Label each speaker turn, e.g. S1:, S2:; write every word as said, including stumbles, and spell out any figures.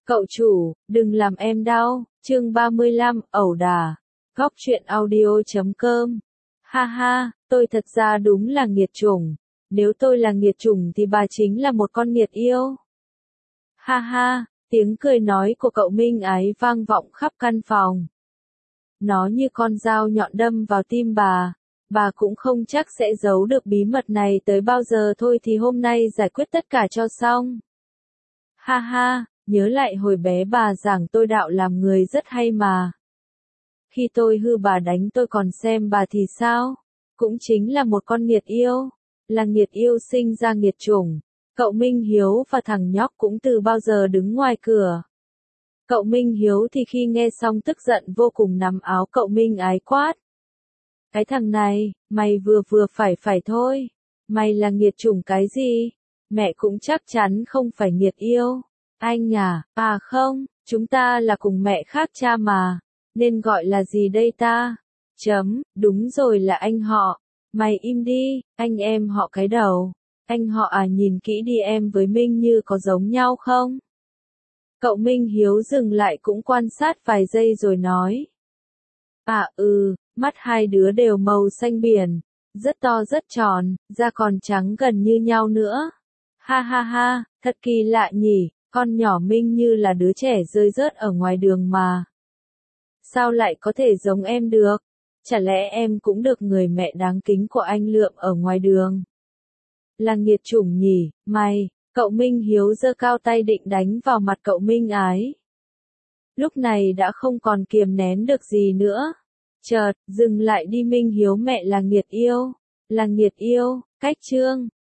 S1: Cậu chủ, đừng làm em đau, chương ba mươi lăm, ẩu đả. Góc truyện audio chấm com. Ha ha, tôi thật ra đúng là nghiệt chủng. Nếu tôi là nghiệt chủng thì bà chính là một con nghiệt yêu. Ha ha, tiếng cười nói của cậu Minh Ái vang vọng khắp căn phòng. Nó như con dao nhọn đâm vào tim bà. Bà cũng không chắc sẽ giấu được bí mật này tới bao giờ thôi thì hôm nay giải quyết tất cả cho xong. Ha ha, nhớ lại hồi bé bà giảng tôi đạo làm người rất hay mà. Khi tôi hư bà đánh tôi còn xem bà thì sao? Cũng chính là một con nghiệt yêu. Là nghiệt yêu sinh ra nghiệt chủng. Cậu Minh Hiếu và thằng nhóc cũng từ bao giờ đứng ngoài cửa. Cậu Minh Hiếu thì khi nghe xong tức giận vô cùng nắm áo cậu Minh Ái quát. Cái thằng này, mày vừa vừa phải phải thôi. Mày là nghiệt chủng cái gì? Mẹ cũng chắc chắn không phải nghiệt yêu. Anh à, à không, chúng ta là cùng mẹ khác cha mà. Nên gọi là gì đây ta? Chấm, đúng rồi là anh họ. Mày im đi, anh em họ cái đầu. Anh họ à, nhìn kỹ đi em với Minh Như có giống nhau không? Cậu Minh Hiếu dừng lại cũng quan sát vài giây rồi nói. À ừ, mắt hai đứa đều màu xanh biển. Rất to rất tròn, da còn trắng gần như nhau nữa. Ha ha ha, thật kỳ lạ nhỉ, con nhỏ Minh Như là đứa trẻ rơi rớt ở ngoài đường mà. Sao lại có thể giống em được? Chả lẽ em cũng được người mẹ đáng kính của anh lượm ở ngoài đường? Là nghiệt chủng nhỉ, mày, cậu Minh Hiếu giơ cao tay định đánh vào mặt cậu Minh Ái. Lúc này đã không còn kiềm nén được gì nữa. Chợt, dừng lại đi Minh Hiếu, mẹ là nghiệt yêu. Là nghiệt yêu, cách chương.